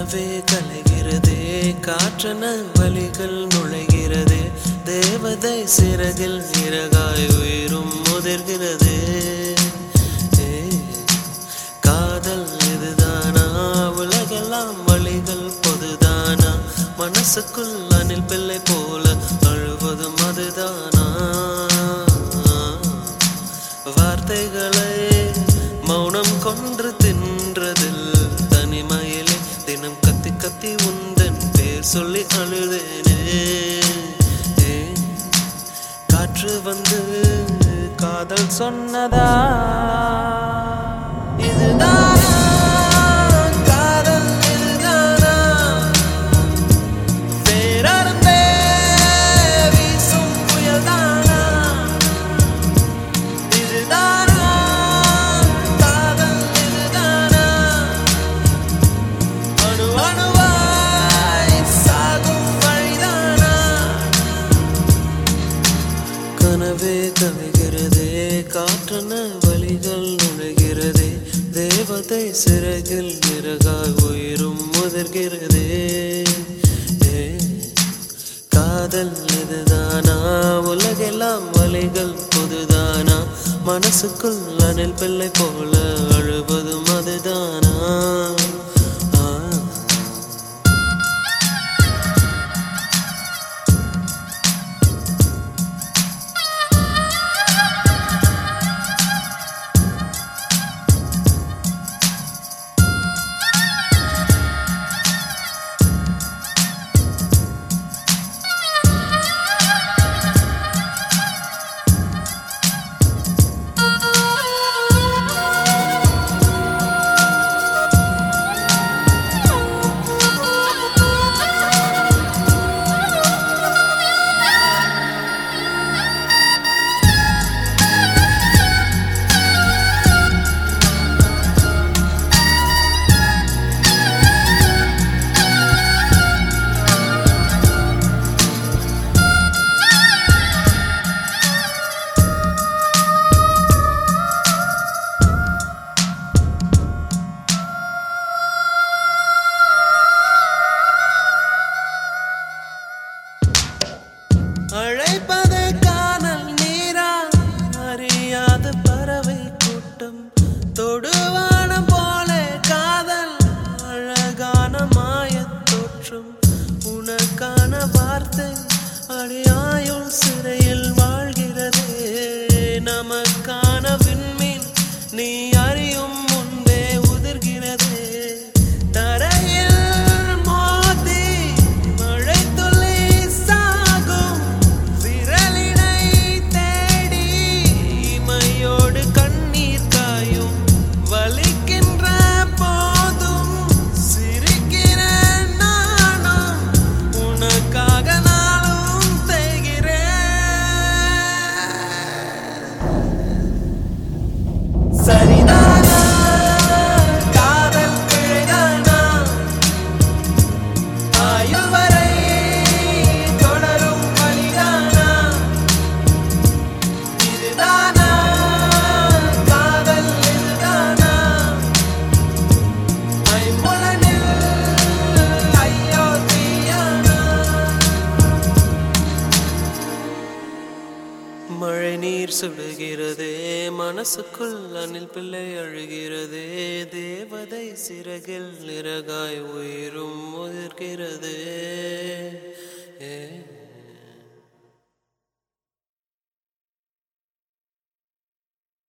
கனவே கலைகிறதே, காற்றன வலிகள் நுழைகிறதே, தேவதை சிறகில் இறகாய் உயிரும் முதிர்கிறதே. காதல் இதுதானா, உலகெல்லாம் வழிகள் பொதுதானா, மனசுக்குள் அணில் பிள்ளை போல அழுவதும் அதுதானா? வார்த்தைகளை மௌனம் கொன்று தின்றதில் தனிமையிலே தினம் கத்தி கத்தி உந்தன் பேர் சொல்லி அழுதேனே. காற்று வந்து காதல் சொன்னதா? இதுதானா காதல்? இதுதானா பேரருந்தே வீசும் புயல்தானா? இதுதானா காதல்? இதுதானா அணு அணுவாய் சாகும் வழிதானா? கனவே கவிகிறதே, காற்றன வழிகள் நுழைகிறதே, தேவதை சிறகில் இறகாய் உயிரும் முதிர்கிறதே. காதல் இதுதானா, உலகெல்லாம் வழிகள் பொதுதானா, மனசுக்குள் அணில் பிள்ளை போல அழுவதும் அதுதானா? அழைப்பதே காணல் நீரா, அறியாத பறவை கூட்டம், தொடுவானம் போல காதல், அழகான மாயத் தோற்றம், உனக்கான வார்த்தை அடியாயுள் சிறையில் வாழ்கிறதே. நமக்கான விண்மீன் நீ அறியும் முன்பே உதிர்கிறதே. தரையில் மோதி மழை துளி சாகும், விரலினை தேடி இமையோடு கண்ணீர் காயும், வலிக்கின்ற போதும் சிரிக்கிறேன் நானும், உனக்காக நாளும் தேய்கிறேன். சரிதானா காதல் பிழைதானா, ஆயுள் வரை தொடரும் வழிதானா? இதுதானா காதல்? இதுதானா ஐம்புலனில் ஐயோ தீயானா? மழை நீர் சுடுகிறதே, மனசுக்குள் அணில் பிள்ளை அழுகிறதே, தேவதை சிறகில் இறகாய் உயிரும் முதிர்கிறதே.